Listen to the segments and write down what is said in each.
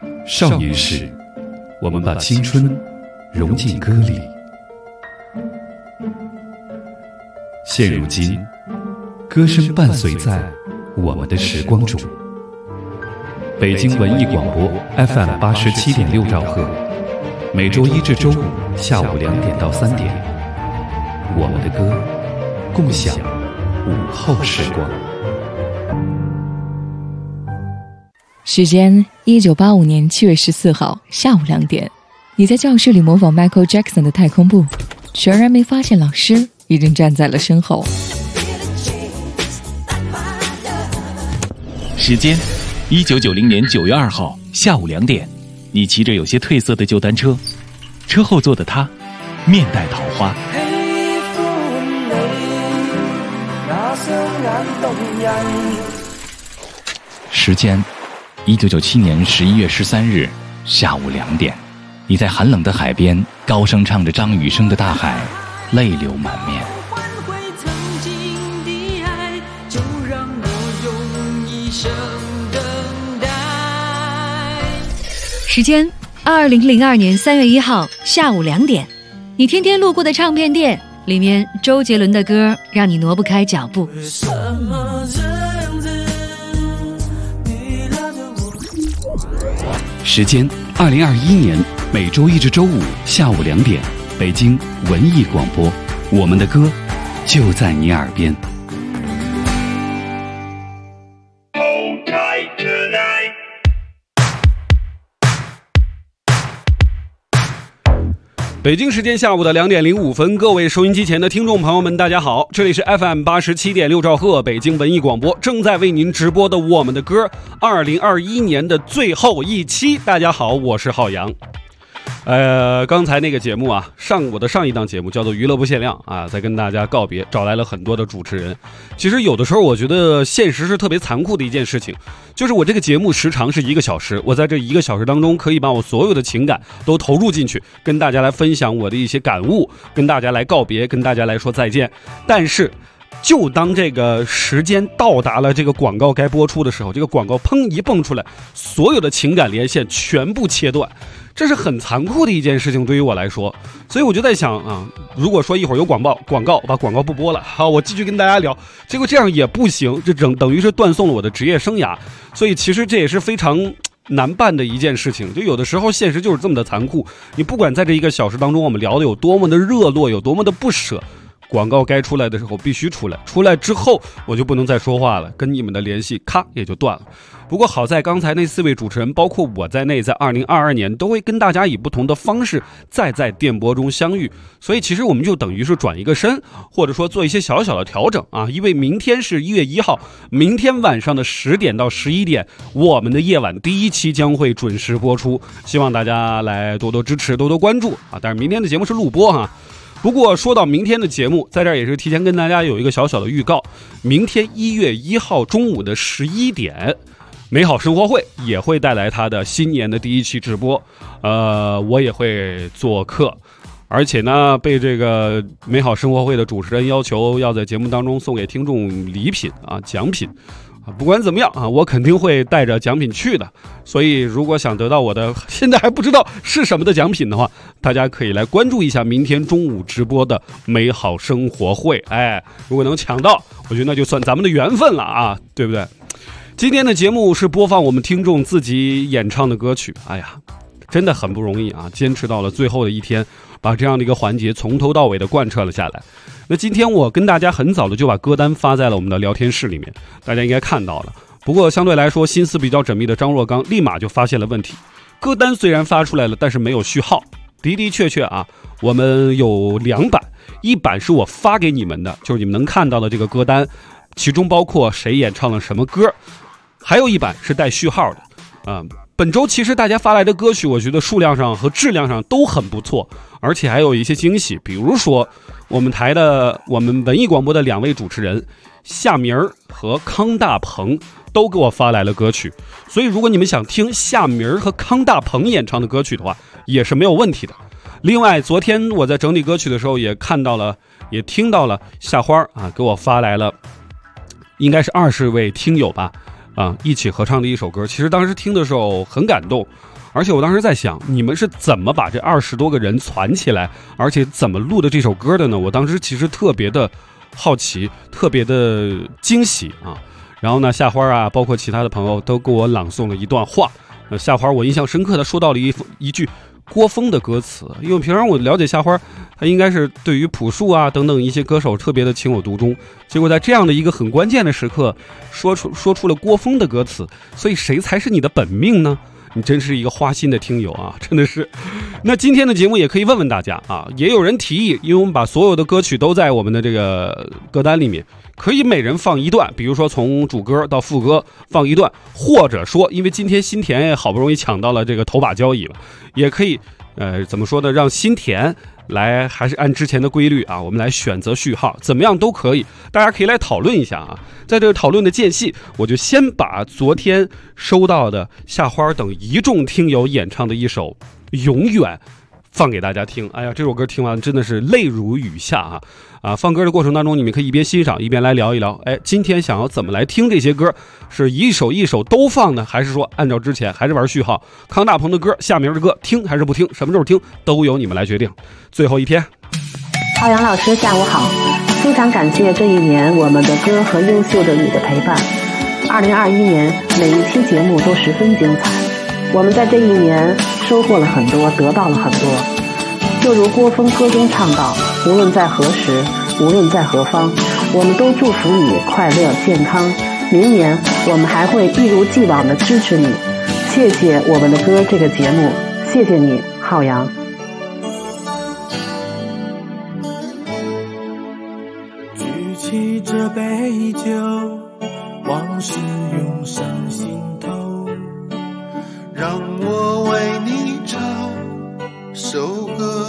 少年时，我们把青春融进歌里。现如今，歌声伴随在我们的时光中。北京文艺广播 FM 87.6兆赫，每周一至周五下午2点到3点，我们的歌，共享午后时光。 时间1985年7月14号下午2点，你在教室里模仿 Michael Jackson 的太空步，全然没发现老师已经站在了身后。 时间1990年9月2号下午2点，你骑着有些褪色的旧单车，车后座的他面带桃花。时间1997年11月13日下午2点，你在寒冷的海边高声唱着张雨生的《大海》，泪流满面。 时间2002年3月1号下午2点，你天天路过的唱片店里面，周杰伦的歌让你挪不开脚步。 时间2021年每周一至周五下午2点，北京文艺广播，我们的歌就在你耳边。北京时间下午的2点05分，各位收音机前的听众朋友们，大家好，这里是 FM 87.6兆赫北京文艺广播，正在为您直播的我们的歌，2021年的最后一期。大家好，我是浩洋。刚才那个节目啊，我的上一档节目叫做娱乐不限量啊，在跟大家告别，找来了很多的主持人。其实有的时候我觉得现实是特别残酷的一件事情，就是我这个节目时长是1个小时，我在这1个小时当中可以把我所有的情感都投入进去，跟大家来分享我的一些感悟，跟大家来告别，跟大家来说再见。但是就当这个时间到达了这个广告该播出的时候，这个广告砰一蹦出来，所有的情感连线全部切断，这是很残酷的一件事情对于我来说。所以我就在想啊，如果说一会儿有广告把广告不播了，好，我继续跟大家聊，结果这样也不行，这等于是断送了我的职业生涯。所以其实这也是非常难办的一件事情，就有的时候现实就是这么的残酷，你不管在这1个小时当中我们聊的有多么的热络，有多么的不舍，广告该出来的时候必须出来，出来之后我就不能再说话了，跟你们的联系咔也就断了。不过好在刚才那4位主持人包括我在内，在2022年都会跟大家以不同的方式再在电波中相遇，所以其实我们就等于是转一个身，或者说做一些小小的调整啊。因为明天是1月1号，明天晚上的10点到11点，我们的夜晚第1期将会准时播出，希望大家来多多支持，多多关注啊。但是明天的节目是录播哈。不过说到明天的节目，在这儿也是提前跟大家有一个小小的预告，明天1月1号中午的11点，美好生活会也会带来他的新年的第1期直播，我也会做客，而且呢，被这个美好生活会的主持人要求要在节目当中送给听众礼品啊，奖品。不管怎么样啊，我肯定会带着奖品去的。所以如果想得到我的现在还不知道是什么的奖品的话，大家可以来关注一下明天中午直播的美好生活会。如果能抢到，我觉得那就算咱们的缘分了啊，对不对？今天的节目是播放我们听众自己演唱的歌曲，真的很不容易啊，坚持到了最后的一天，把这样的一个环节从头到尾的贯彻了下来。那今天我跟大家很早的就把歌单发在了我们的聊天室里面，大家应该看到了。不过相对来说心思比较缜密的张若刚立马就发现了问题，歌单虽然发出来了，但是没有序号。的确啊，我们有2版，一版是我发给你们的，就是你们能看到的这个歌单，其中包括谁演唱了什么歌，还有一版是带序号的。本周其实大家发来的歌曲，我觉得数量上和质量上都很不错，而且还有一些惊喜。比如说我们文艺广播的2位主持人夏明儿和康大鹏都给我发来了歌曲，所以如果你们想听夏明儿和康大鹏演唱的歌曲的话，也是没有问题的。另外昨天我在整理歌曲的时候也看到了，也听到了夏花啊给我发来了应该是20位听友吧一起合唱的一首歌。其实当时听的时候很感动而且我当时在想，你们是怎么把这20多个人攒起来，而且怎么录的这首歌的呢？我当时其实特别的好奇，特别的惊喜啊。然后呢，夏花啊，包括其他的朋友都给我朗诵了一段话。夏花我印象深刻的说到了一句郭峰的歌词，因为平常我了解夏花，他应该是对于朴树啊等等一些歌手特别的情有独钟，结果在这样的一个很关键的时刻说出了郭峰的歌词，所以谁才是你的本命呢？你真是一个花心的听友啊，真的是。那今天的节目也可以问问大家啊，也有人提议，因为我们把所有的歌曲都在我们的这个歌单里面，可以每人放一段，比如说从主歌到副歌放一段，或者说因为今天新田也好不容易抢到了这个头把交椅了，也可以怎么说呢，让新田来还是按之前的规律啊，我们来选择序号，怎么样都可以，大家可以来讨论一下啊。在这个讨论的间隙，我就先把昨天收到的夏花等一众听友演唱的一首《永远》放给大家听。哎呀，这首歌听完真的是泪如雨下啊！放歌的过程当中，你们可以一边欣赏一边来聊一聊。哎，今天想要怎么来听这些歌？是一首一首都放呢，还是说按照之前还是玩序号？康大鹏的歌、夏明的歌，听还是不听？什么时候听都由你们来决定。最后一天， 浩洋老师下午好，非常感谢这一年我们的歌和优秀的你的陪伴。2021年每一期节目都十分精彩，我们在这一年收获了很多，得到了很多。就如郭峰歌中唱到，无论在何时，无论在何方，我们都祝福你快乐健康。明年我们还会一如既往的支持你。谢谢我们的歌这个节目，谢谢你，浩洋。 举起这杯酒，往事涌上心头，让我为你唱首歌。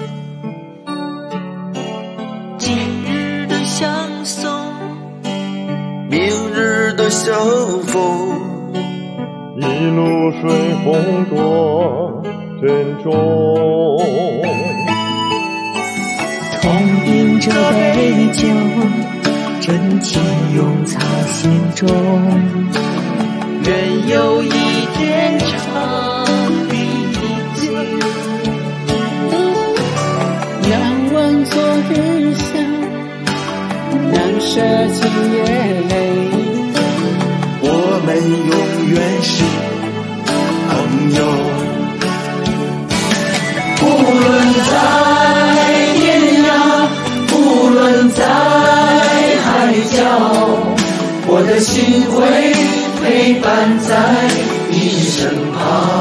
今日的相送， 明日的相逢， 一路顺风多珍重。 同饮这杯酒，真情永藏心中。愿有一天长地久， 仰望昨日笑，难舍今夜泪。 我们永远是朋友，无论在天涯，无论在海角，我的心会陪伴在你身旁。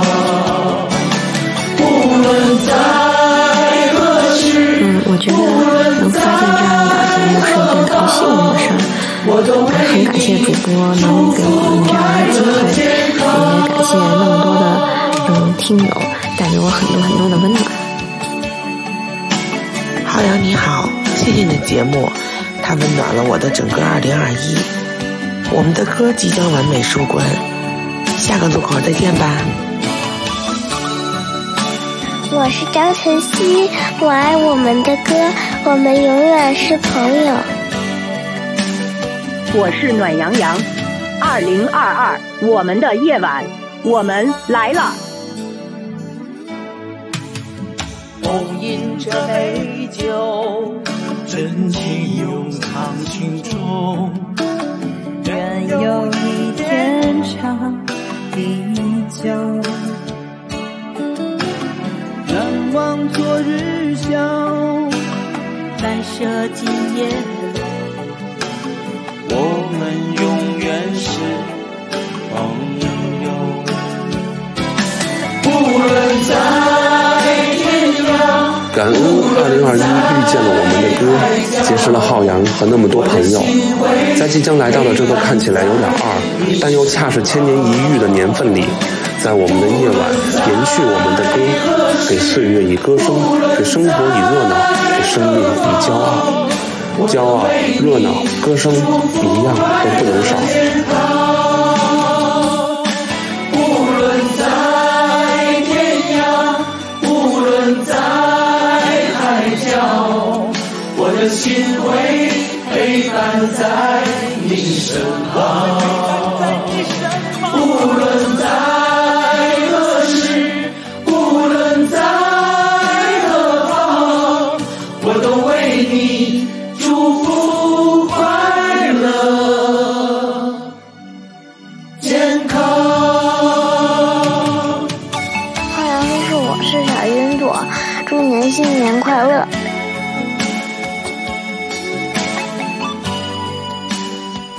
无论在何时， 我觉得能发现这样的节目是一件特别幸运的事儿。很感谢主播能给我们这样的机会，也感谢那么多的听友带给我很多很多的温暖。 浩洋你好，谢谢你的节目，它温暖了我的整个2021。我们的歌即将完美收官，下个路口再见吧。 我是张晨曦，我爱我们的歌，我们永远是朋友。 我是暖洋洋，2022我们的夜晚，我们来了。 共饮这杯酒，真情永藏心中。 愿有一天长地久， 难忘昨日笑， 难舍今夜泪。 我们永远是朋友，无论在天涯。 感恩2021遇见了我们的歌，结识了浩洋和那么多朋友，在即将来到的这个看起来有点二，但又恰是千年一遇的年份里，在我们的夜晚延续我们的歌，给岁月以歌声，给生活以热闹，给生命以骄傲。骄傲、热闹、歌声一样都不能少。 无论在天涯，无论在海角，我的心会陪伴在你身旁。无论在何时，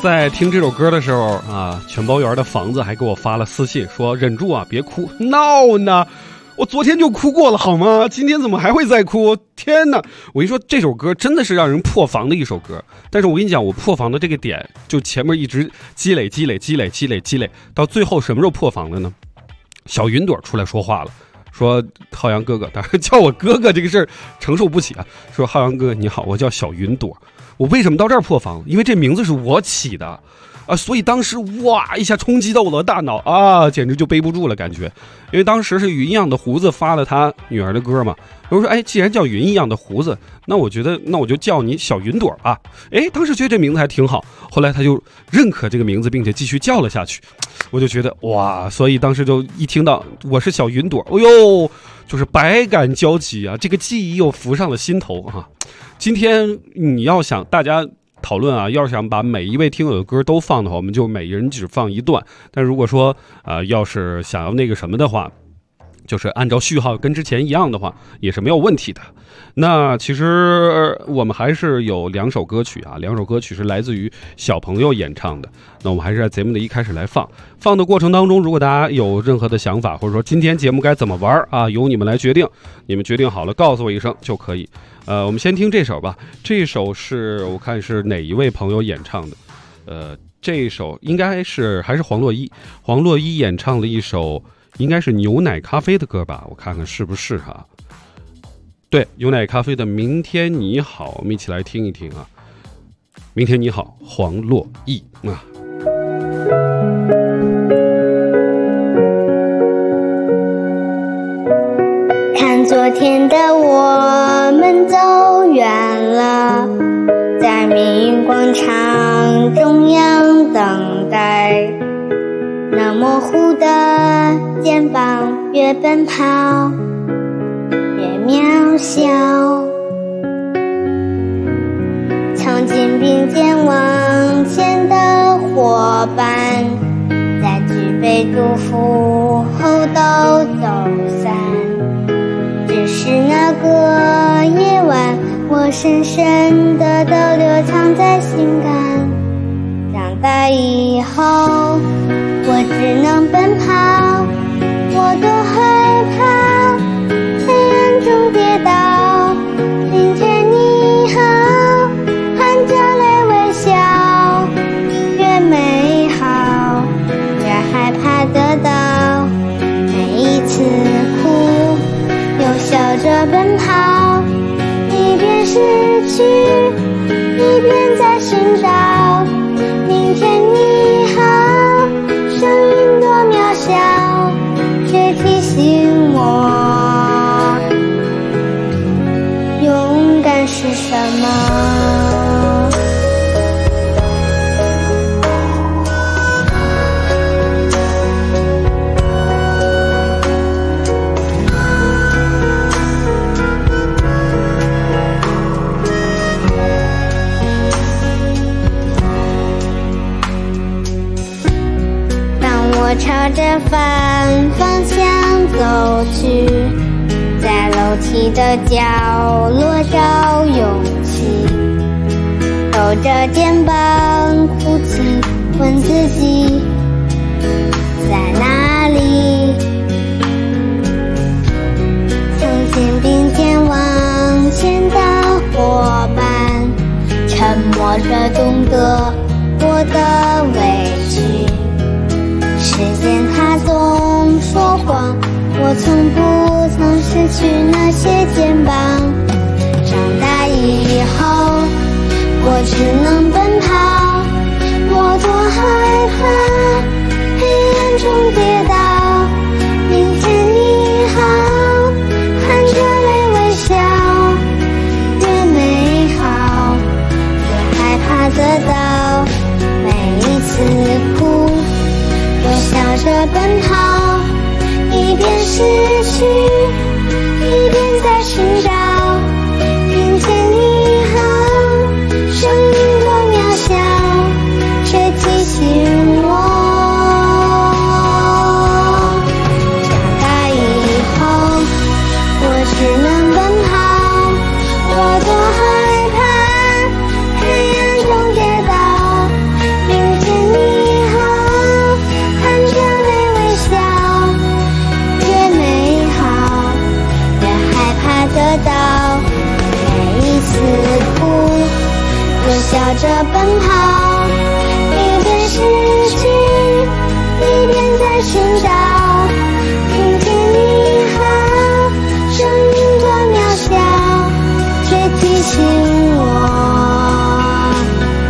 在听这首歌的时候啊，全包园的房子还给我发了私信说忍住啊，别哭，闹呢。我昨天就哭过了好吗？今天怎么还会再哭？天哪！我一说这首歌真的是让人破防的一首歌，但是我跟你讲，我破防的这个点就前面一直积累，到最后什么时候破防了呢？小云朵出来说话了，说浩洋哥哥，当然叫我哥哥这个事儿承受不起啊。说浩洋哥哥你好，我叫小云朵。我为什么到这儿破防？因为这名字是我起的啊，所以当时哇一下冲击到我的大脑啊，简直就背不住了感觉。因为当时是云一样的胡子发了他女儿的歌嘛，我说哎，既然叫云一样的胡子，那我觉得那我就叫你小云朵吧。哎，当时觉得这名字还挺好，后来他就认可这个名字，并且继续叫了下去。我就觉得哇，所以当时就一听到我是小云朵，哎呦，就是百感交集啊，这个记忆又浮上了心头啊。今天你要想大家讨论啊，要是想把每一位听友的歌都放的话，我们就每人只放一段。但如果说要是想要那个什么的话，就是按照序号跟之前一样的话，也是没有问题的。那其实我们还是有两首歌曲啊，两首歌曲是来自于小朋友演唱的。那我们还是在节目的一开始来放的过程当中，如果大家有任何的想法，或者说今天节目该怎么玩啊，由你们来决定。你们决定好了告诉我一声就可以。我们先听这首吧。这首是我看是哪一位朋友演唱的？这首应该是还是黄洛伊演唱的一首。应该是牛奶咖啡的歌吧，我看看是不是哈。对，牛奶咖啡的明天你好，我们一起来听一听啊。明天你好，黄洛伊啊。 看昨天的我们走远了，在命运广场中央等待，那模糊的肩膀越奔跑越渺小，曾经并肩往前的伙伴，在举杯祝福后都走散，只是那个夜晚我深深的都留藏在心肝，长大以后我只能奔跑，我多害怕黑暗中跌倒，明天你好，含着泪微笑，越美好越害怕得到，每一次哭又笑着奔跑，一边失去一边在寻找，明天你好，声音多渺小，却提醒我勇敢是什么。我朝着反方向走去，在楼梯的角落找勇气，抖着肩膀哭泣，问自己在哪里。曾经并肩往前的伙伴，沉默着懂得我的委屈，时间它总说谎，我从不曾失去那些肩膀，长大以后我只能奔跑，我多害怕黑暗中跌倒，明天你好，含着泪微笑，越美好越害怕得到，每一次哭笑着奔跑，一边失去一边在寻找，明天你好，声音多渺着奔跑，一边失去，一边在寻找。听见你好，生命多渺小，却提醒我，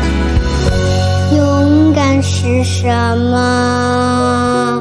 勇敢是什么？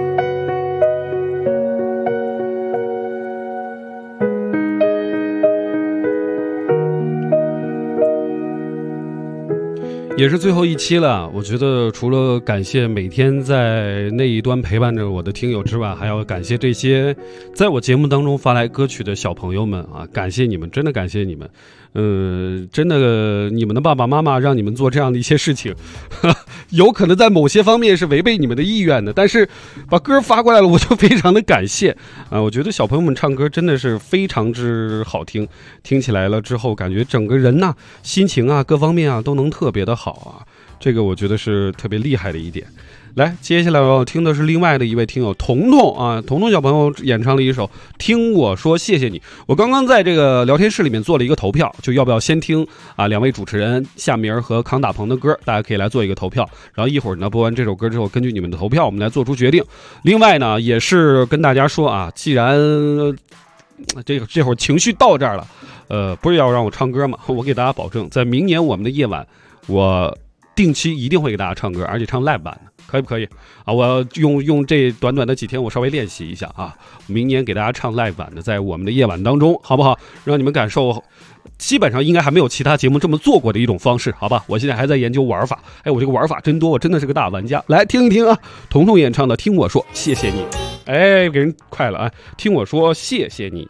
也是最后一期了，我觉得除了感谢每天在那一端陪伴着我的听友之外，还要感谢这些在我节目当中发来歌曲的小朋友们啊，感谢你们，真的感谢你们。真的你们的爸爸妈妈让你们做这样的一些事情，有可能在某些方面是违背你们的意愿的，但是把歌发过来了，我就非常的感谢啊！我觉得小朋友们唱歌真的是非常之好听，听起来了之后感觉整个人呐、心情啊各方面啊都能特别的好啊，这个我觉得是特别厉害的一点。来，接下来我要听的是另外的一位听友彤彤啊，彤彤小朋友演唱了一首《听我说谢谢你》。我刚刚在这个聊天室里面做了一个投票，就要不要先听啊两位主持人夏明和康大鹏的歌，大家可以来做一个投票。然后一会儿呢播完这首歌之后，根据你们的投票，我们来做出决定。另外呢，也是跟大家说啊，既然这会儿情绪到这儿了，不是要让我唱歌嘛，我给大家保证，在明年我们的夜晚，我定期一定会给大家唱歌，而且唱 live 版的。可以不可以啊？我要用这短短的几天，我稍微练习一下啊。明年给大家唱 live 版的，在我们的夜晚当中，好不好？让你们感受，基本上应该还没有其他节目这么做过的一种方式，好吧？我现在还在研究玩法，哎，我这个玩法真多，我真的是个大玩家。来听一听啊，彤彤演唱的《听我说谢谢你》，哎，给人快了啊！听我说谢谢你。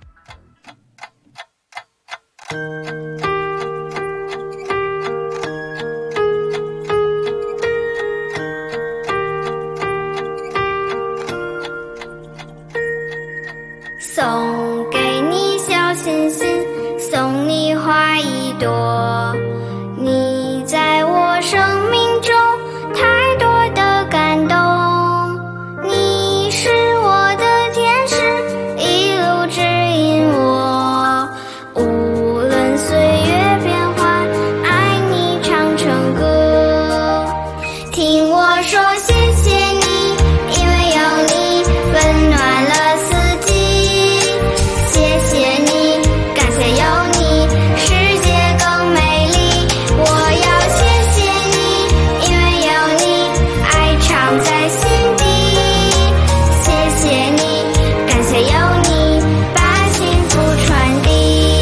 送给你小星星，送你花一朵，你在我生命中太多的感动，你是我的天使，一路指引我，无论岁月变幻，爱你唱成歌。听我说谢谢你，因为有你温暖了四季，谢谢你，感谢有你，世界更美丽。我要谢谢你，因为有你，爱常在心底。谢谢你，感谢有你，把幸福传递。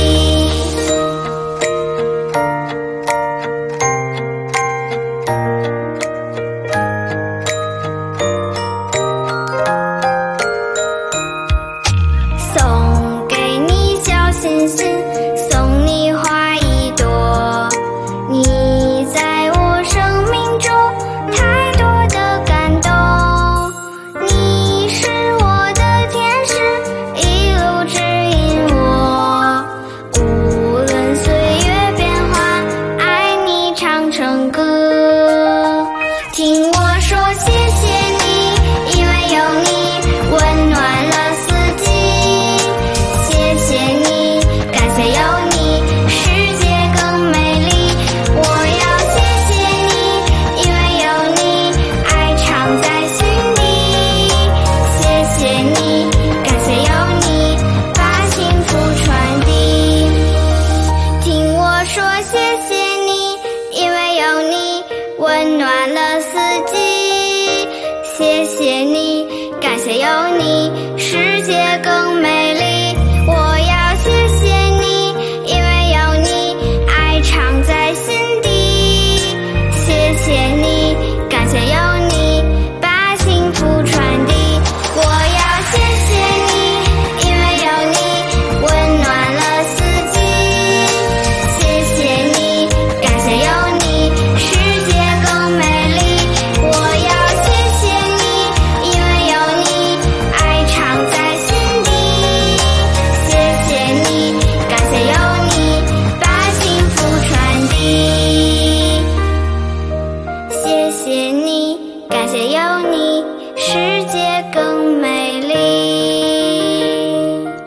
送给你小星星，送你花一朵，你在我生命中太多的感动，你是我的天使，一路指引我，无论岁月变幻，爱你唱成歌。听我说谢谢你，因为有你温暖了四季，谢谢你，感谢有你，世界更美丽。我要谢谢你，因为有你，爱常在心底。谢谢你，感谢有你，把幸福传递。听我说谢谢你，因为有你温暖了四季。谢谢你，感谢有你，世界更美丽。我要谢谢你，因为有你，爱常在心底。谢谢你，感谢有你，把幸福传递。我要谢谢你，因为有你温暖了四季。谢谢你，感谢有你，世界更美丽。我要谢谢你，因为有你，爱常在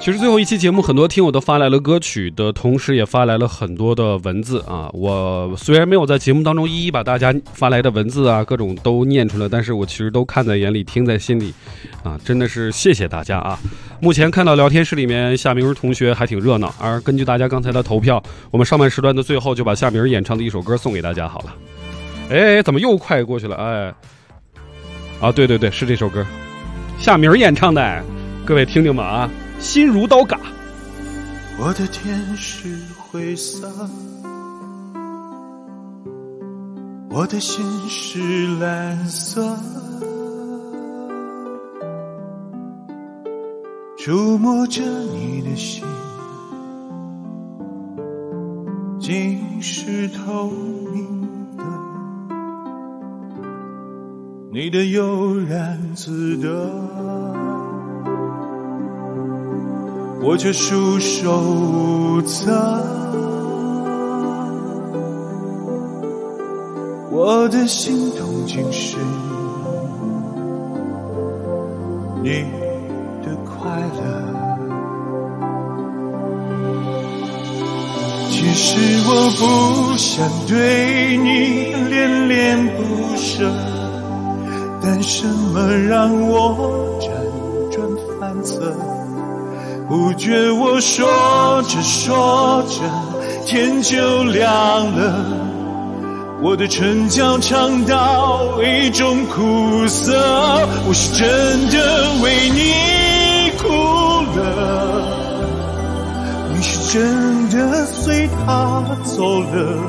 其实最后一期节目，很多听友都发来了歌曲的同时，也发来了很多的文字啊。我虽然没有在节目当中一一把大家发来的文字啊各种都念出来，但是我其实都看在眼里，听在心里啊，真的是谢谢大家啊。目前看到聊天室里面夏明同学还挺热闹，而根据大家刚才的投票，我们上半时段的最后就把夏明演唱的一首歌送给大家好了。哎，怎么又快过去了？哎，啊，对对对，是这首歌，夏明演唱的，各位听听吧啊。心如刀割， 我的天是灰色，我的心是蓝色，触摸着你的心，竟是透明的，你的悠然自得，我却束手无策，我的心痛竟是你的快乐。其实我不想对你恋恋不舍，但什么让我辗转反侧？不觉我说着说着天就亮了，我的唇角尝到一种苦涩，我是真的为你哭了，你是真的随他走了，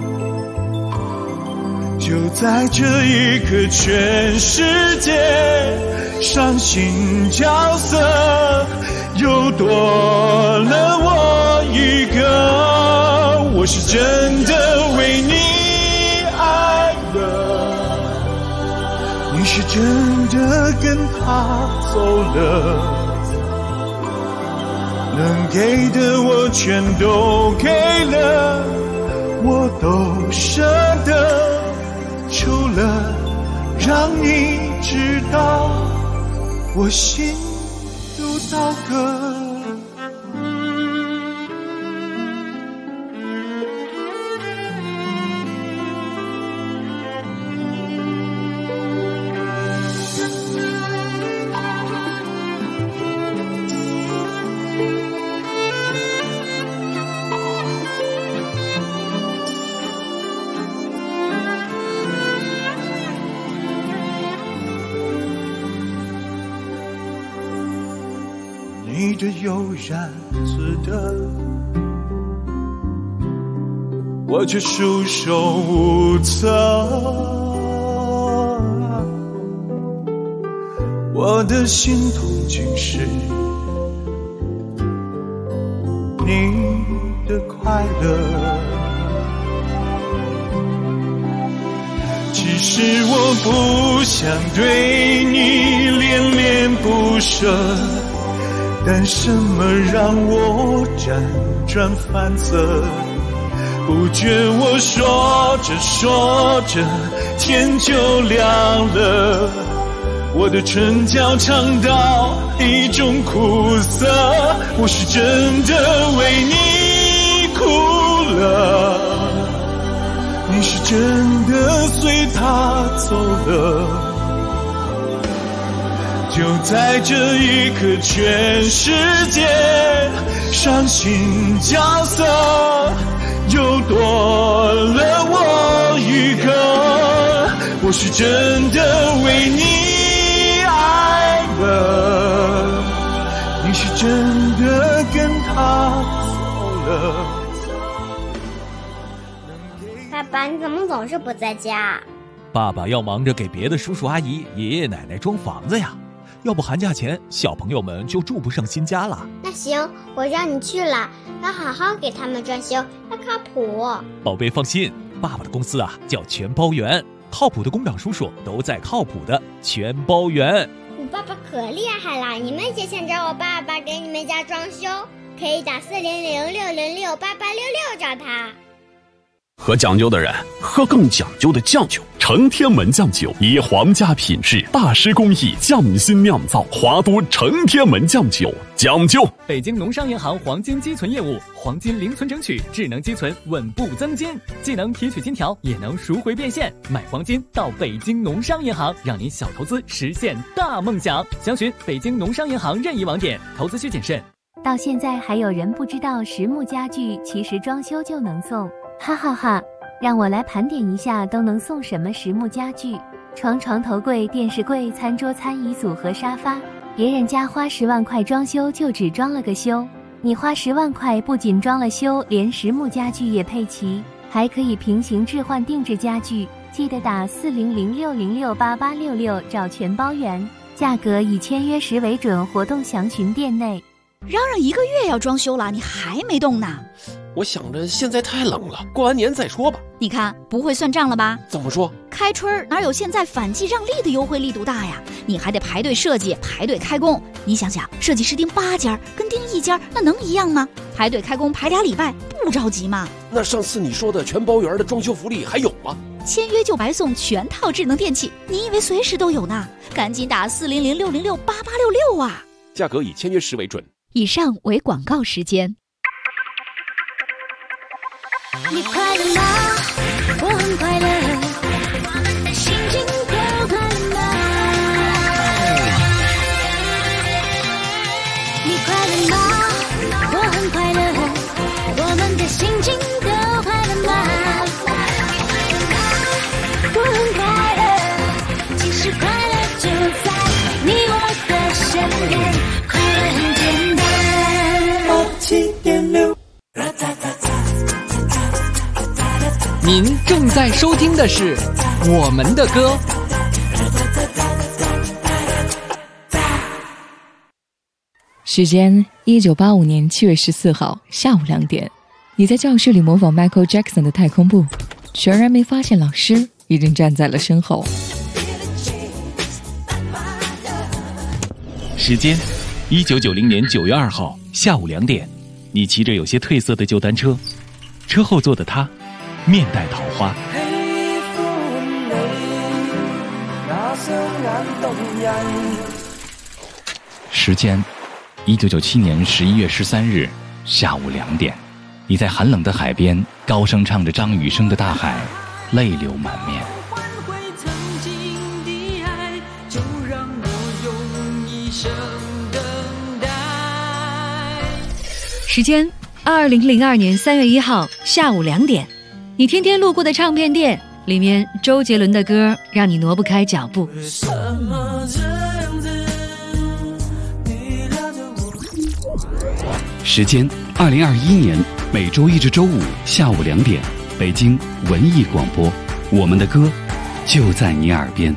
就在这一刻全世界伤心角色又多了我一个，我是真的为你爱了，你是真的跟他走了，能给的我全都给了，我都舍得，除了让你知道我心如刀割。你的悠然自得，我却束手无策，我的心痛竟是你的快乐。其实我不想对你恋恋不舍，但什么让我辗转反侧？不觉我说着说着天就亮了，我的唇角尝到一种苦涩，我是真的为你哭了，你是真的随他走了，就在这一刻全世界伤心角色又多了我一个，我是真的为你爱了，你是真的跟他走了。 爸爸，你怎么总是不在家？ 爸爸要忙着给别的叔叔阿姨爷爷奶奶装房子呀，要不寒假前小朋友们就住不上新家了。 那行，我让你去了，要好好给他们装修，要靠谱。 宝贝放心，爸爸的公司啊叫全包园，靠谱的工长叔叔都在靠谱的全包园。 你爸爸可厉害了，你们也想找我爸爸给你们家装修，可以打4006068866找他。 喝讲究的人喝更讲究的酱酒， 承天门酱酒，以皇家品质、大师工艺匠心酿造，华都承天门酱酒，讲究。 北京农商银行黄金积存业务，黄金零存整取，智能积存，稳步增金，既能提取金条，也能赎回变现。买黄金到北京农商银行，让您小投资实现大梦想。详询北京农商银行任意网点，投资需谨慎。 到现在还有人不知道实木家具其实装修就能送，哈哈哈！让我来盘点一下都能送什么实木家具：床、头柜、电视柜、餐桌、餐椅组和沙发。别人家花10万块装修就只装了个修，你花10万块不仅装了修，连实木家具也配齐，还可以平行置换定制家具。记得打4006068866找全包圆，价格以签约时为准，活动详询店内。 嚷嚷1个月要装修了，你还没动呢？ 我想着现在太冷了，过完年再说吧。 你看不会算账了吧？ 怎么说？ 开春哪有现在反季让利的优惠力度大呀？你还得排队设计，排队开工。你想想，设计师订8家跟订1家那能一样吗？排队开工排2礼拜，不着急吗？ 那上次你说的全包圆的装修福利还有吗？ 签约就白送全套智能电器，你以为随时都有呢？赶紧打4006068866啊！ 价格以签约时为准。 以上为广告时间。 你快乐吗？我很快乐，心情都快乐吗？你快乐吗？我很快乐，我们的心情都快乐吗？我很快乐，其实快乐就在你我的身边，快乐很简单。87.6。 您正在收听的是我们的歌。 时间1985年7月14号下午2点，你在教室里模仿 Michael Jackson 的太空步，全然没发现老师已经站在了身后。 时间1990年9月2号下午2点，你骑着有些褪色的旧单车，车后座的他面带桃花。时间1997年11月13日下午2点，你在寒冷的海边高声唱着张雨生的《大海》，泪流满面。 时间2002年3月1号下午2点，你天天路过的唱片店，里面周杰伦的歌让你挪不开脚步。 时间2021年每周1至周5下午2点，北京文艺广播，我们的歌就在你耳边。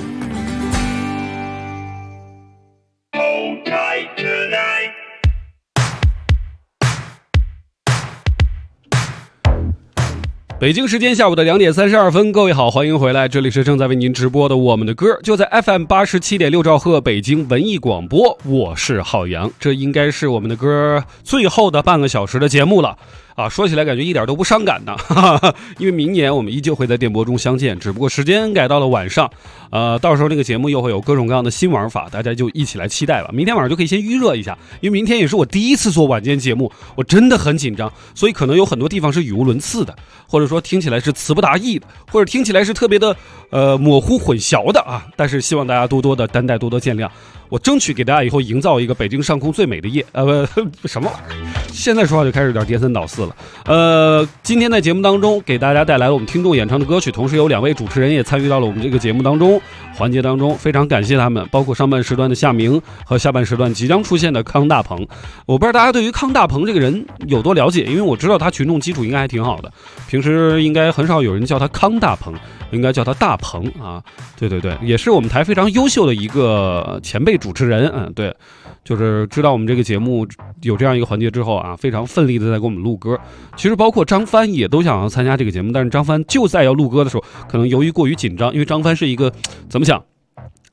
北京时间下午的2点32分，各位好，欢迎回来，这里是正在为您直播的我们的歌，就在 FM 87.6兆赫北京文艺广播，我是浩洋，这应该是我们的歌最后的半个小时的节目了啊，说起来感觉一点都不伤感呢，哈哈，因为明年我们依旧会在电波中相见，只不过时间改到了晚上，到时候这个节目又会有各种各样的新玩法，大家就一起来期待吧。明天晚上就可以先预热一下，因为明天也是我第一次做晚间节目，我真的很紧张，所以可能有很多地方是语无伦次的，或者说听起来是词不达意的，或者听起来是特别的模糊混淆的啊，但是希望大家多多的担待，多多见谅。我争取给大家以后营造一个北京上空最美的夜，什么玩意儿？现在说话就开始有点颠三倒四了。今天在节目当中给大家带来了我们听众演唱的歌曲，同时有2位主持人也参与到了我们这个节目当中环节当中，非常感谢他们，包括上半时段的夏明和下半时段即将出现的康大鹏。我不知道大家对于康大鹏这个人有多了解，因为我知道他群众基础应该还挺好的，平时应该很少有人叫他康大鹏，应该叫他大鹏啊。对对对，也是我们台非常优秀的一个前辈主持人，对，就是知道我们这个节目有这样一个环节之后啊，非常奋力的在给我们录歌。其实包括张帆也都想要参加这个节目，但是张帆就在要录歌的时候，可能由于过于紧张，因为张帆是一个怎么讲，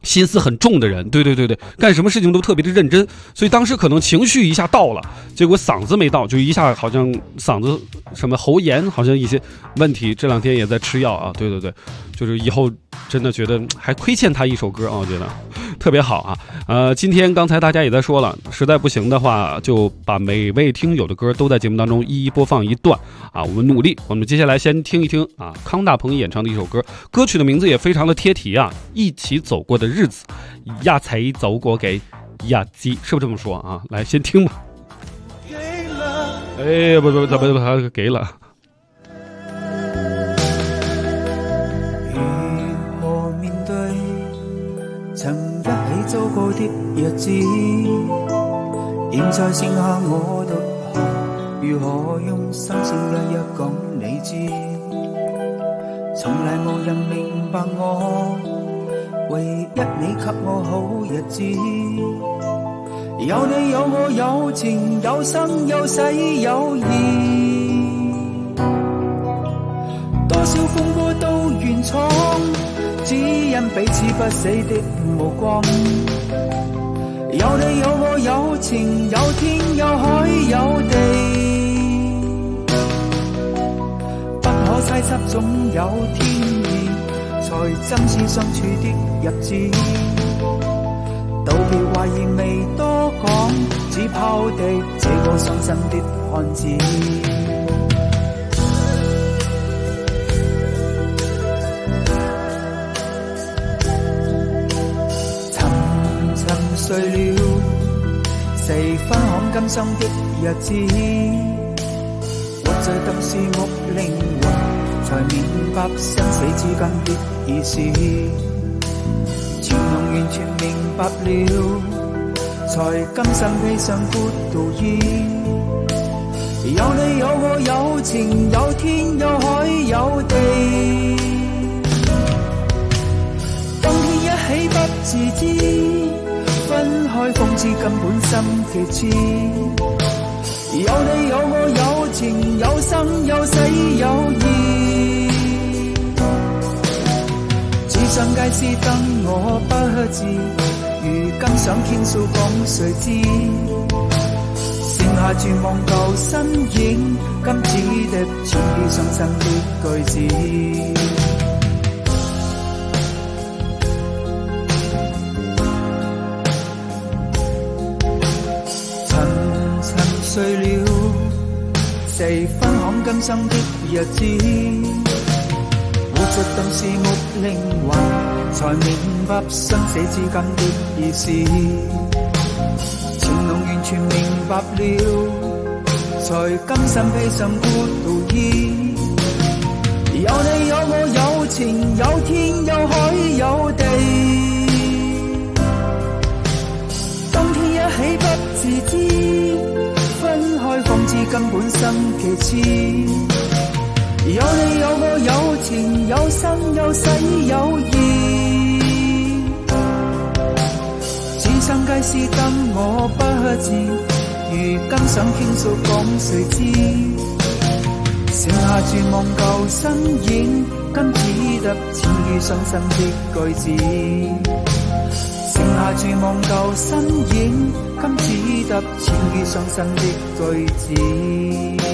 心思很重的人，对，干什么事情都特别的认真，所以当时可能情绪一下到了，结果嗓子没到，就一下好像嗓子什么喉炎，好像一些问题，这2天也在吃药啊，对，就是以后真的觉得还亏欠他一首歌啊，我觉得特别好啊。今天刚才大家也在说了，实在不行的话，就把每位听友的歌都在节目当中一一播放一段啊，我们努力。我们接下来先听一听啊，康大鹏演唱的一首歌，歌曲的名字也非常的贴题啊，一起走过的日子，一齊走過嘅日子，是不是這麼說啊？來，先聽吧。哎，不，他給了。 如何面對曾一起走過的日子？現在剩下我獨行，如何用心聲一一講你知？從來無人明白我。唯一你給我好日子，有你有我有情有生有死有義，多少風波都願闖，只因彼此不死的目光。有你有我有情有天有海有地，不可猜測總有天意，才珍惜相處的日子，道別懷疑未多講，只拋低這個傷心的漢子。沉睡了，誰分享今生的日子？活在都市木靈魂，才明白生死之間的意思，前能完全明白了，才甘心披上孤獨衣。有你有我有情有天有海有地，當天一起不自知，分開方知根本心極痴。有你有我有情有生有死有義，只想街市等我不知，如今想傾訴講誰知，剩下絕望舊身影，今只得千語傷心的句子。睡了，誰分享今生的日子？活着都是木靈魂，才明白生死之間的意思。情濃完全明白了，才甘心披上孤獨衣。有你有我有情有天有海有地，當天一起不自知，分開方知根本心極痴。有你有我有情有生有死有義，只想街市等我不知，如今想傾訴講誰知，剩下絕望舊身影，今只得千語傷心的句子。剩下絕望舊身影，今只得千語傷心的句子。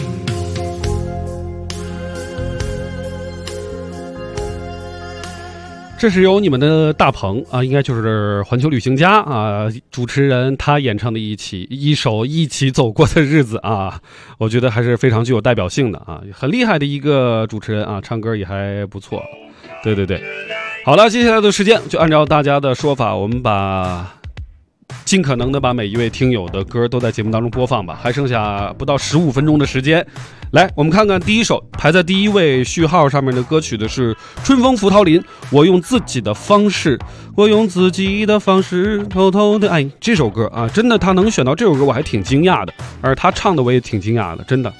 这是由你们的大鹏啊，应该就是环球旅行家啊，主持人他演唱的一首一起走过的日子啊，我觉得还是非常具有代表性的啊，很厉害的一个主持人啊，唱歌也还不错。对对对，好了，接下来的时间就按照大家的说法，我们尽可能的把每一位听友的歌都在节目当中播放吧，还剩下不到15分钟的时间。来，我们看看第一首排在第一位序号上面的歌曲的是春风拂桃林，我用自己的方式偷偷的爱你。这首歌啊，真的他能选到这首歌我还挺惊讶的，而他唱的我也挺惊讶的，真的。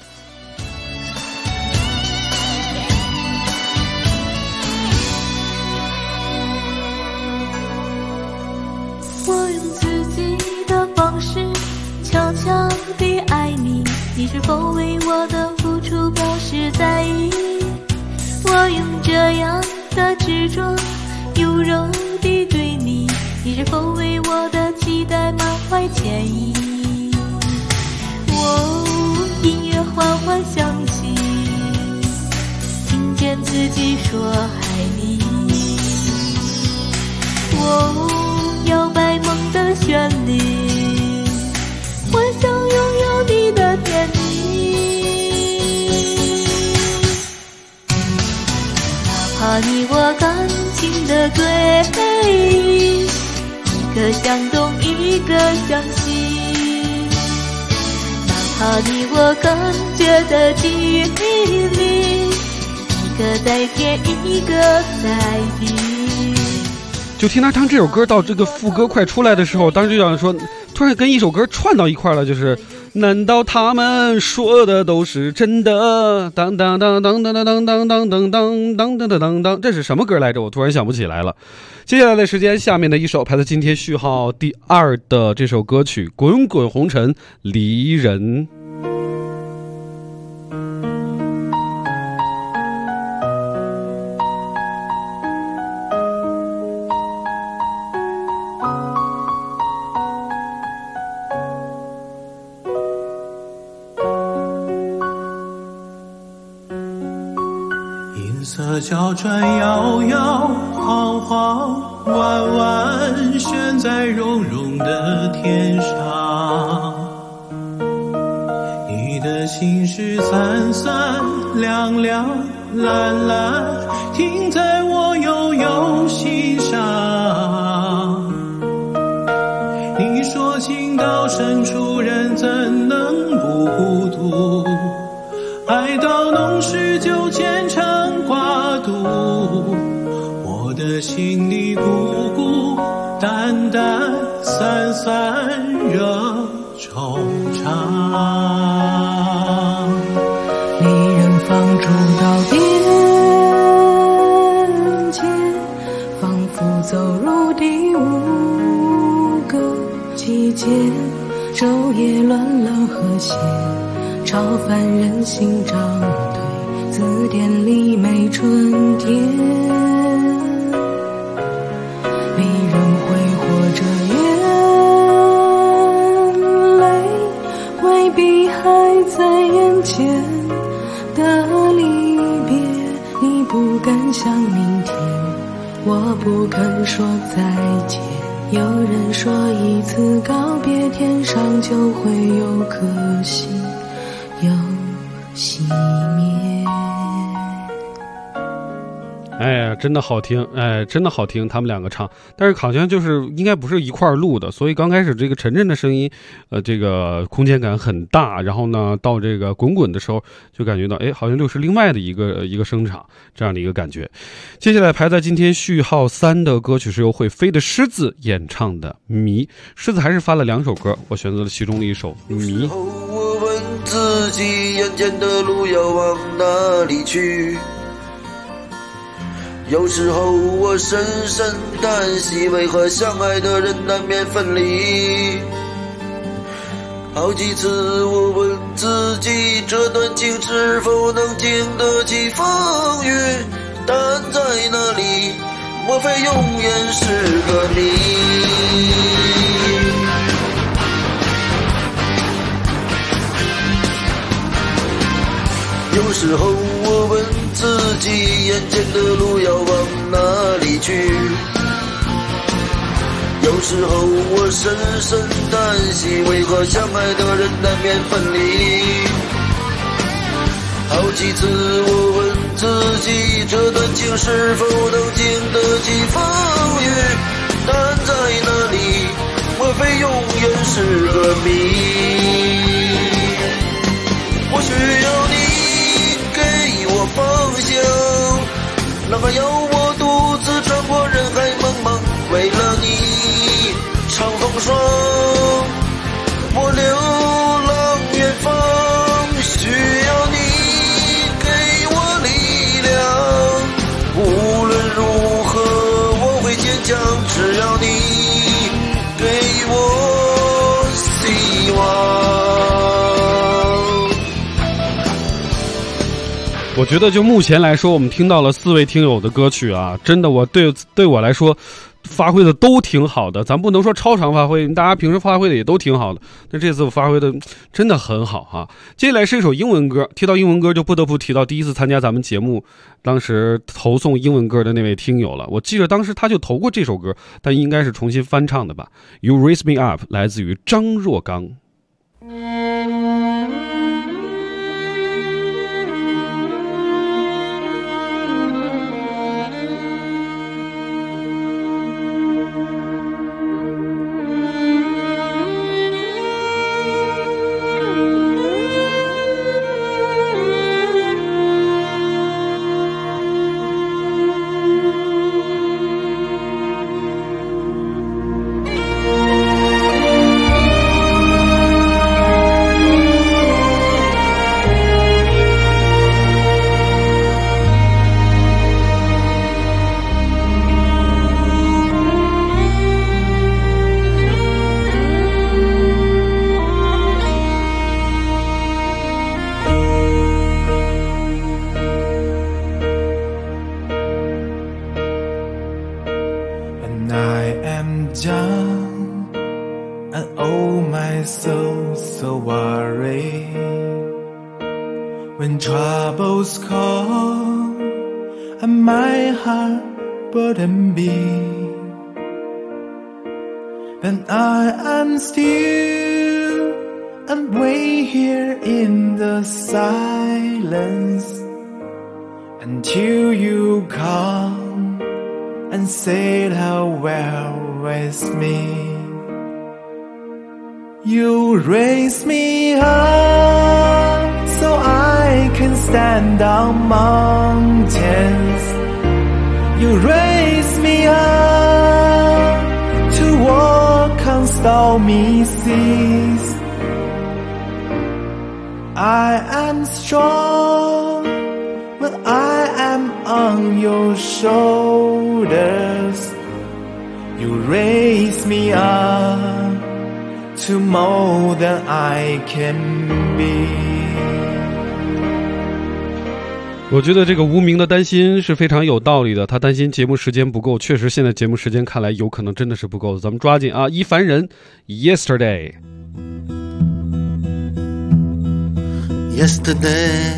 我用自己的方式悄悄地爱你，你是否为我的付出表示在意？我用这样的执着，优柔地对你你是否为我的期待满怀歉意？音乐缓缓响起，听见自己说爱你。摇摆梦的旋律，幻想拥有你的甜蜜。哪怕你我感情的对立，一个向东，一个向西。哪怕你我感觉的距离，一个在天，一个在地。 就听他唱这首歌到这个副歌快出来的时候，当时就想说，突然跟一首歌串到一块了，就是难道他们说的都是真的？当当当当当当当当当当当当当当，这是什么歌来着？我突然想不起来了。接下来的时间，下面的一首排在今天序号第2的这首歌曲《滚滚红尘离人》。 色交转摇摇晃晃，弯弯悬在绒绒的天上。你的心事散散亮亮蓝蓝，停在我悠悠心上。你说情到深处人怎能不孤独，爱到浓时就牵肠挂肚，我的心里孤孤单单散散惹惆怅。 离人放逐到边界，仿佛走入第5个季节，昼夜乱了和谐，超凡人心长对，字典里没春天。离人挥霍着眼泪，未必还在眼前的离别。你不敢想明天，我不肯说再见。有人说一次告别，天上就会有颗星又熄灭。 哎呀，真的好听，哎，真的好听，他们两个唱，但是好像就是应该不是一块录的，所以刚开始这个陈震的声音，这个空间感很大，然后呢，到这个滚滚的时候，就感觉到，哎，好像又是另外的一个声场这样的一个感觉。接下来排在今天序号3的歌曲是由会飞的狮子演唱的《迷》，狮子还是发了2首歌，我选择了其中的一首《迷》。 我问自己，眼前的路要往哪里去？有时候我深深叹息，为何相爱的人难免分离？好几次我问自己，这段情是否能经得起风雨？但在哪里，莫非永远是个谜？有时候我问自己，眼前的路要往哪里去？有时候我深深叹息，为何相爱的人难免分离？好几次我问自己，这段情是否能经得起风雨？但在哪里，莫非永远是个谜？我需要你给我方向，哪怕要我独自穿过人海茫茫，为了你长风霜，我流浪远方，需要你给我力量，无论如何我会坚强，只要你给我希望。 我觉得就目前来说，我们听到了4位听友的歌曲啊，真的对我来说发挥的都挺好的，咱不能说超常发挥，大家平时发挥的也都挺好的，但这次发挥的真的很好哈。接下来是一首英文歌，提到英文歌就不得不提到第一次参加咱们节目当时投送英文歌的那位听友了。我记得当时他就投过这首歌，但应该是重新翻唱的吧。 You Raise Me Up 来自于张若刚。 When troubles come and my heart burden be, then I am still and wait here in the silence until you come and say how well with me. You raise me up so I can stand on mountains. You raise me up to walk on stormy seas. I am strong when I am on your shoulders. You raise me up to more than I can be. 我觉得这个无名的担心是非常有道理的，他担心节目时间不够，确实现在节目时间看来有可能真的是不够的，咱们抓紧啊！一凡人 Yesterday。 Yesterday,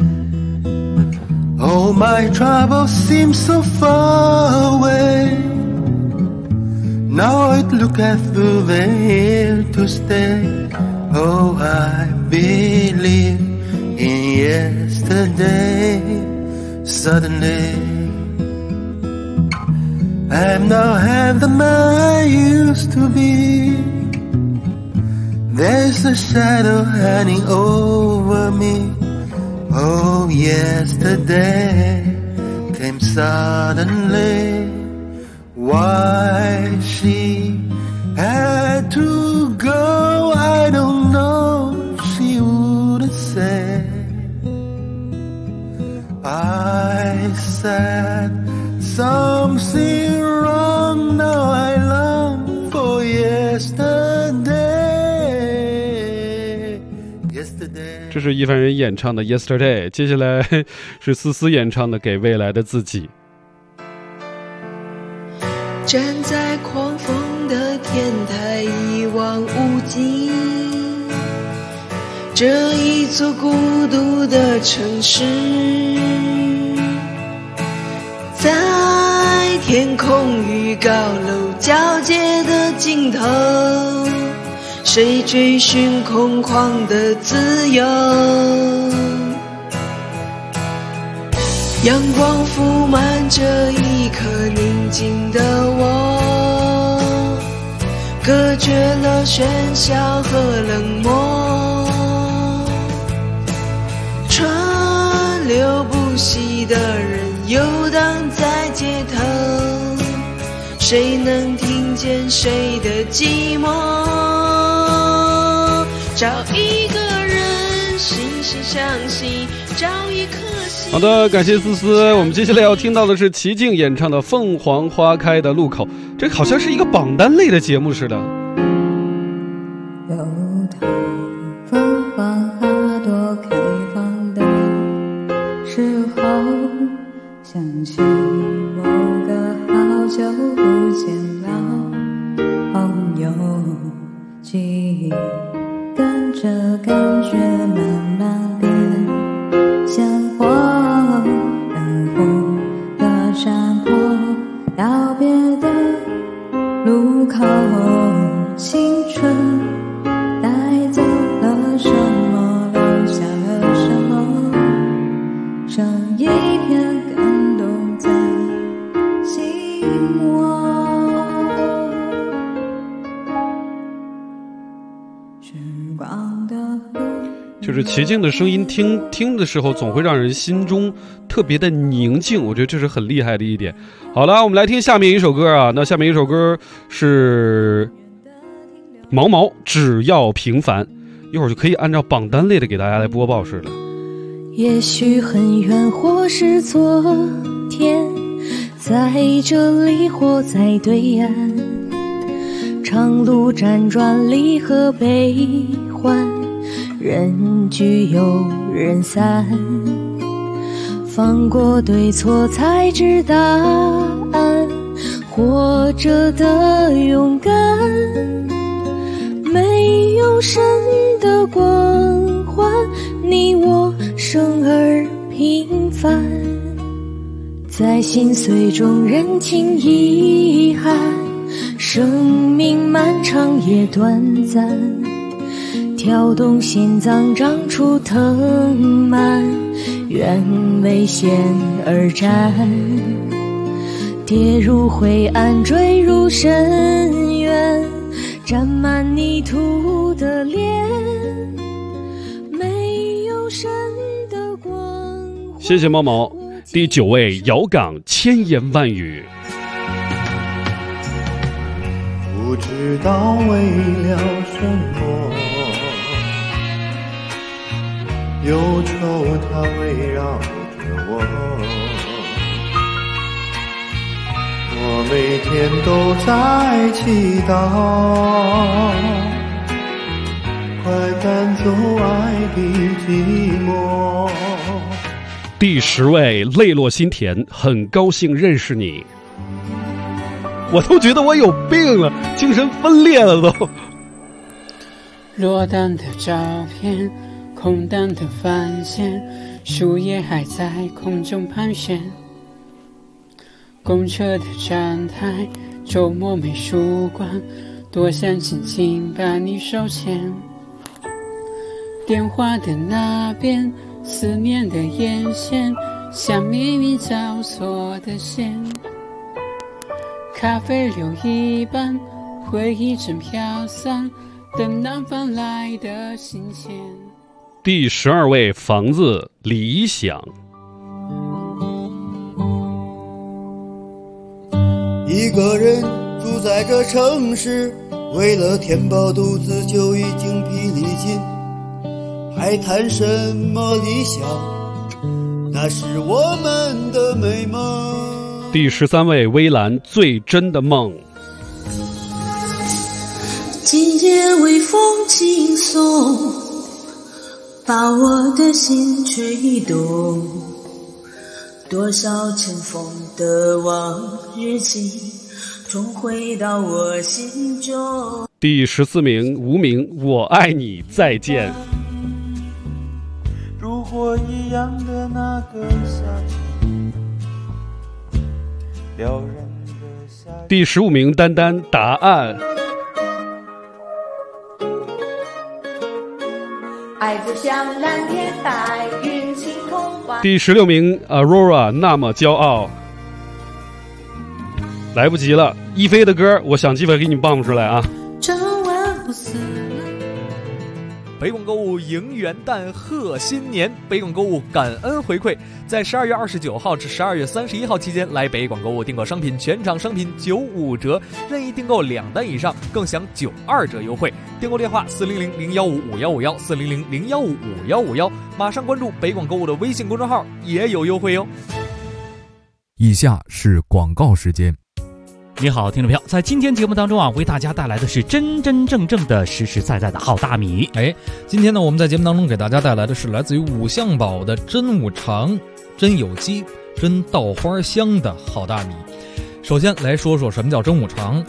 all my troubles seem so far away. Now I look at through the here to stay. Oh, I believe in yesterday. Suddenly, I'm not half the man I used to be. There's a shadow hanging over me. Oh, yesterday came suddenly. Why she had to go, I don't know, she wouldn't say. I said something wrong, now I long for yesterday. Yesterday. 这是一凡人演唱的 Yesterday， 接下来是思思演唱的给未来的自己。 站在狂风的天台一望无际，这一座孤独的城市，在天空与高楼交界的尽头，谁追寻空旷的自由？阳光铺满这一颗宁静的我，隔绝了喧嚣和冷漠。川流不息的人游荡在街头，谁能听见谁的寂寞？找一个人心心相惜，找一颗心。 好的，感谢思思。我们接下来要听到的是齐静演唱的《凤凰花开的路口》，这好像是一个榜单类的节目似的。 有台凤凰花朵开放的时候，想起某个好久不见己，跟着感觉慢慢变，鲜活灯红的山坡，道别的路口，青春带走了什么，留下了什么，剩一片感动在心窝。 就是齐静的声音听的时候，总会让人心中特别的宁静，我觉得这是很厉害的一点。好了，我们来听下面一首歌啊。那下面一首歌是毛毛，只要平凡，一会儿就可以按照榜单类的给大家来播报似的。 也许很远，或是昨天，在这里或在对岸，长路辗转，离合悲欢，人聚又人散，放过对错才知答案，活着的勇敢，没有神的光环，你我生而平凡，在心碎中认清遗憾，生命漫长也短暂，跳动心脏长出藤蔓，愿为险而战，跌入灰暗坠入深渊，沾满泥土的脸，没有神的光环。 谢谢猫毛。第9位姚岗，千言万语。 不知道为了什么，忧愁它围绕着我，我每天都在祈祷，快赶走爱的寂寞。 第10位泪落心田，很高兴认识你。我都觉得我有病了，精神分裂了都。 落单的照片，空荡的帆线，树叶还在空中盘旋，公车的站台，周末美术馆，多想紧紧把你手牵。电话的那边，思念的眼线，像秘密交错的线，咖啡流一半，回忆正飘散，等南方来的新鲜。 第12位房子，理想。 一个人住在这城市，为了填饱肚子就已经疲力尽，还谈什么理想？那是我们的美梦。 第13位微澜，最真的梦。 今夜微风轻送，把我的心吹动，多少尘封的往日情，重回到我心中。 第14名无名，我爱你，再见。 如火一样的那个夏天，撩人的夏天。 第15名丹丹，答案。 爱就像蓝天白云晴空花。 第16名 Aurora， 那么骄傲。来不及了，一菲的歌我想机会给你放出来啊。 北广购物迎元旦贺新年，北广购物感恩回馈，在12月29号至12月31号期间来北广购物订购商品，全场商品95折，任意订购2单以上更享92折优惠。订购电话400-015-5151，400-015-5151，马上关注北广购物的微信公众号也有优惠哟。 以下是广告时间。 你好，听众朋友，在今天节目当中啊，为大家带来的是真真正正的实实在在的好大米。 今天呢，我们在节目当中给大家带来的是来自于五香宝的真五常、真有机、真稻花香的好大米。首先来说说什么叫真五常。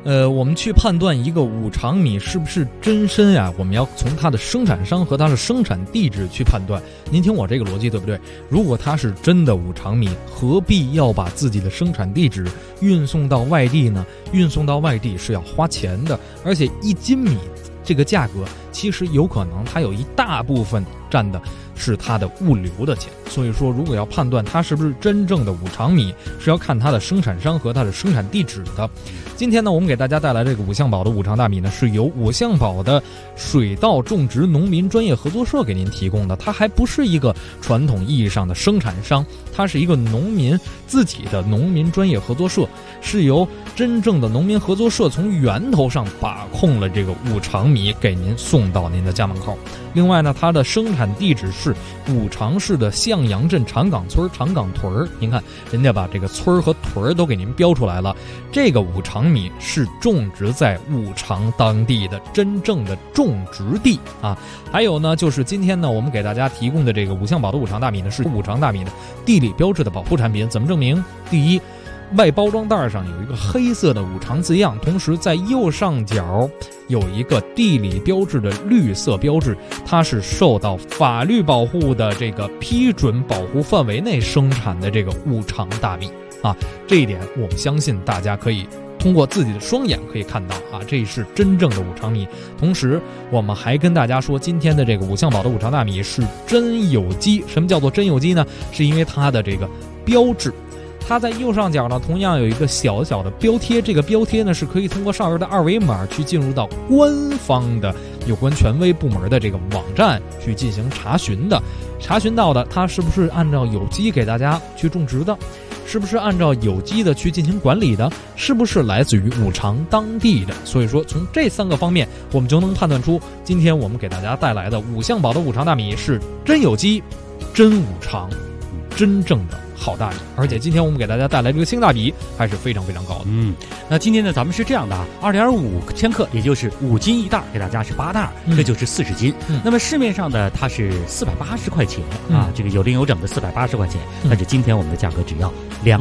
我们去判断一个五常米是不是真参呀，我们要从它的生产商和它的生产地址去判断。您听我这个逻辑对不对？如果它是真的五常米，何必要把自己的生产地址运送到外地呢？运送到外地是要花钱的，而且1斤米这个价格其实有可能它有一大部分占的是它的物流的钱。所以说如果要判断它是不是真正的五常米，是要看它的生产商和它的生产地址的。今天呢，我们给大家带来这个五象宝的五常大米呢，是由五象宝的水稻种植农民专业合作社给您提供的。它还不是一个传统意义上的生产商，它是一个农民自己的农民专业合作社，是由真正的农民合作社从源头上把控了这个五常米，给您送到您的家门口。另外呢，它的生产地址是五常市的向阳镇长岗村长岗屯。您看人家把这个村和屯都给您标出来了，这个五常米是种植在五常当地的真正的种植地啊。还有呢，就是今天呢我们给大家提供的这个五象宝的五常大米呢，是五常大米的地理标志的保护产品。怎么证明？第一，外包装袋上有一个黑色的五常字样，同时在右上角有一个地理标志的绿色标志，它是受到法律保护的这个批准保护范围内生产的这个五常大米啊。这一点我们相信大家可以通过自己的双眼可以看到啊，这是真正的五常米。同时我们还跟大家说，今天的这个五象宝的五常大米是真有机。什么叫做真有机呢？是因为它的这个标志，它在右上角呢，同样有一个小小的标贴，这个标贴呢是可以通过上面的2维码去进入到官方的有关权威部门的这个网站去进行查询的。查询到的它是不是按照有机给大家去种植的，是不是按照有机的去进行管理的，是不是来自于五常当地的。所以说从这3个方面我们就能判断出，今天我们给大家带来的五象宝的五常大米是真有机、真五常，真正的好大米。而且今天我们给大家带来这个性价比还是非常非常高的。 那今天呢咱们是这样的啊，2.5千克，也就是5斤一袋，给大家是8袋，这就是40斤。那么市面上的它是480块钱啊，这个有零有整的480块钱，但是今天我们的价格只要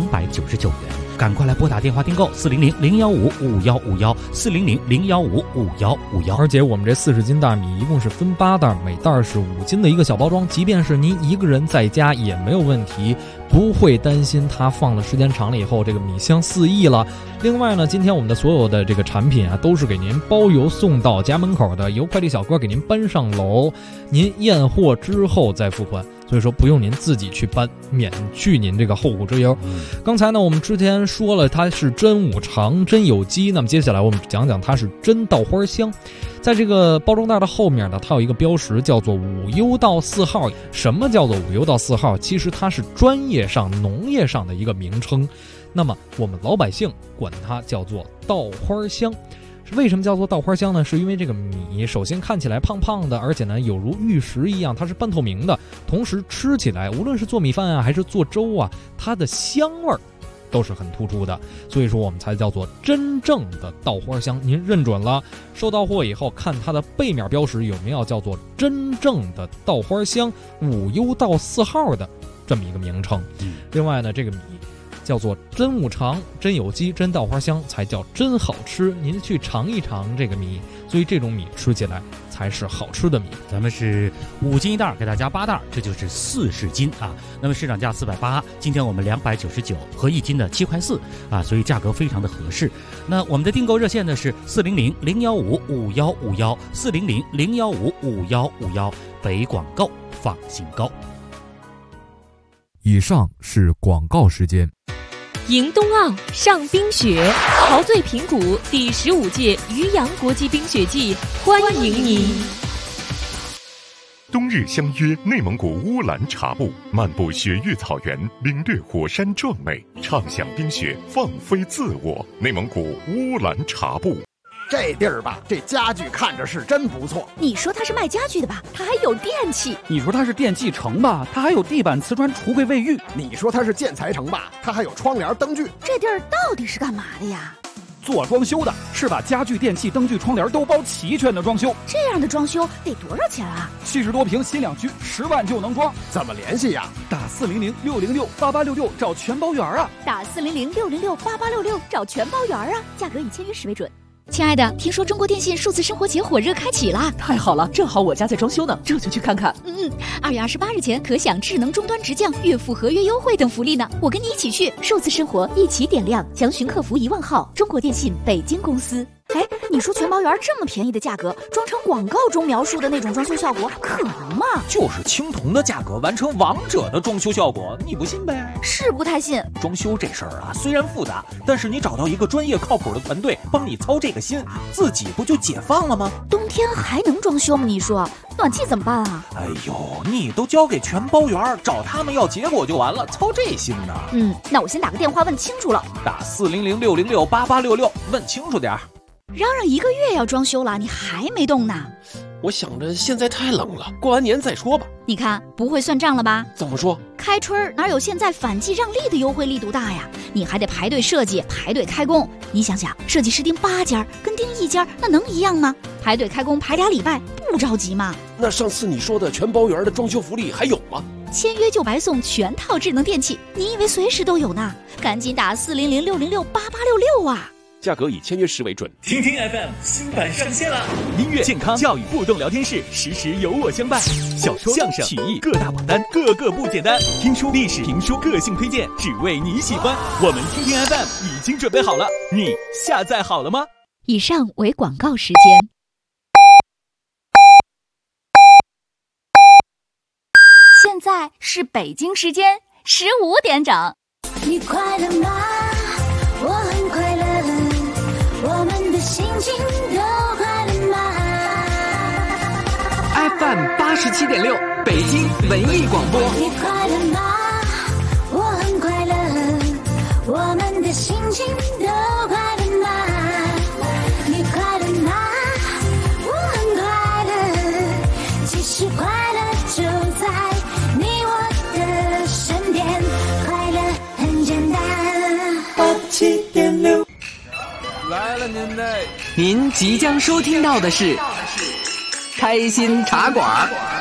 299元。赶快来拨打电话订购400-015-5151，400-015-5151。 而且我们这40斤大米一共是分8袋，每袋是5斤的一个小包装，即便是您一个人在家也没有问题，不会担心它放了时间长了以后这个米香四溢了。另外呢，今天我们的所有的这个产品啊，都是给您包邮送到家门口的，由快递小哥给您搬上楼，您验货之后再付款。所以说不用您自己去搬，免去您这个后顾之忧。刚才呢我们之前说了它是真五常真有机，那么接下来我们讲讲它是真稻花香。在这个包装袋的后面呢，它有一个标识叫做5优稻4号。什么叫做5优稻4号？其实它是专业上农业上的一个名称，那么我们老百姓管它叫做稻花香。为什么叫做稻花香呢？是因为这个米首先看起来胖胖的，而且呢有如玉石一样，它是半透明的，同时吃起来无论是做米饭啊还是做粥啊，它的香味儿都是很突出的，所以说我们才叫做真正的稻花香。您认准了，收到货以后看它的背面标识有没有叫做真正的稻花香5优稻4号的这么一个名称。另外呢，这个米叫做真五常、真有机、真稻花香，才叫真好吃。您去尝一尝这个米，所以这种米吃起来才是好吃的米。 咱们是5斤一袋，给大家8袋，这就是40斤啊。那么市场价480，今天我们299，合1斤的7块4啊，所以价格非常的合适。那我们的订购热线呢是400-015-5151，400-015-5151，北广购，放心购。 以上是广告时间。 迎冬奥，上冰雪，陶醉平谷第15届渔阳国际冰雪季欢迎您。 冬日相约内蒙古乌兰察布，漫步雪域草原，领略火山壮美，畅享冰雪，放飞自我。内蒙古乌兰察布。 这地儿吧，这家具看着是真不错。 你说它是卖家具的吧，它还有电器。 你说它是电器城吧，它还有地板、瓷砖、橱柜、卫浴。 你说它是建材城吧，它还有窗帘、灯具。 这地儿到底是干嘛的呀？ 做装修的，是把家具、电器、灯具、窗帘都包齐全的装修。 这样的装修得多少钱啊 ？70多平新两居，10万就能装。 怎么联系呀？ 打400-606-8866找全包圆啊！ 打400-606-8866找全包圆啊！价格以签约时为准。亲爱的，听说中国电信数字生活节火热开启啦！ 太好了，正好我家在装修呢，这就去看看。 2月28日前可享智能终端直降、月付合约优惠等福利呢。我跟你一起去，数字生活一起点亮。详询客服1万号，中国电信北京公司。哎，你说全包圆这么便宜的价格，装成广告中描述的那种装修效果，可能吗？ 就是青铜的价格完成王者的装修效果，你不信呗？ 是不太信。 装修这事儿啊，虽然复杂，但是你找到一个专业靠谱的团队帮你操这个心，自己不就解放了吗？ 冬天还能装修吗？你说暖气怎么办啊？ 哎呦，你都交给全包圆，找他们要结果就完了，操这心呢？ 那我先打个电话问清楚了。 打400-606-8866问清楚点儿。 嚷嚷1个月要装修了，你还没动呢？ 我想着现在太冷了，过完年再说吧。 你看不会算账了吧？ 怎么说？ 开春哪有现在反季让利的优惠力度大呀？你还得排队设计，排队开工。你想想，设计师盯8家跟盯1家，那能一样吗？排队开工排2礼拜，不着急吗？ 那上次你说的全包圆的装修福利还有吗？ 签约就白送全套智能电器，你以为随时都有呢？赶紧打400-606-8866啊！ 价格以签约时为准。 听听 FM 新版上线了，音乐、健康、教育互动聊天室，时时有我相伴。小说、相声、曲艺各大榜单，个个不简单。听书、历史、评书、个性推荐，只为你喜欢。我们听听 FM 已经准备好了，你下载好了吗？ 以上为广告时间。现在是北京时间15点整。 你快乐吗？我很快乐，我们的心情都快乐吗 ？FM 87.6，北京文艺广播。 你快乐吗？我很快乐，我们的心情都快乐吗？你快乐吗？我很快乐，其实快乐就在你我的身边，快乐很简单。87.6 来了您嘞！ 您即将收听到的是开心茶馆。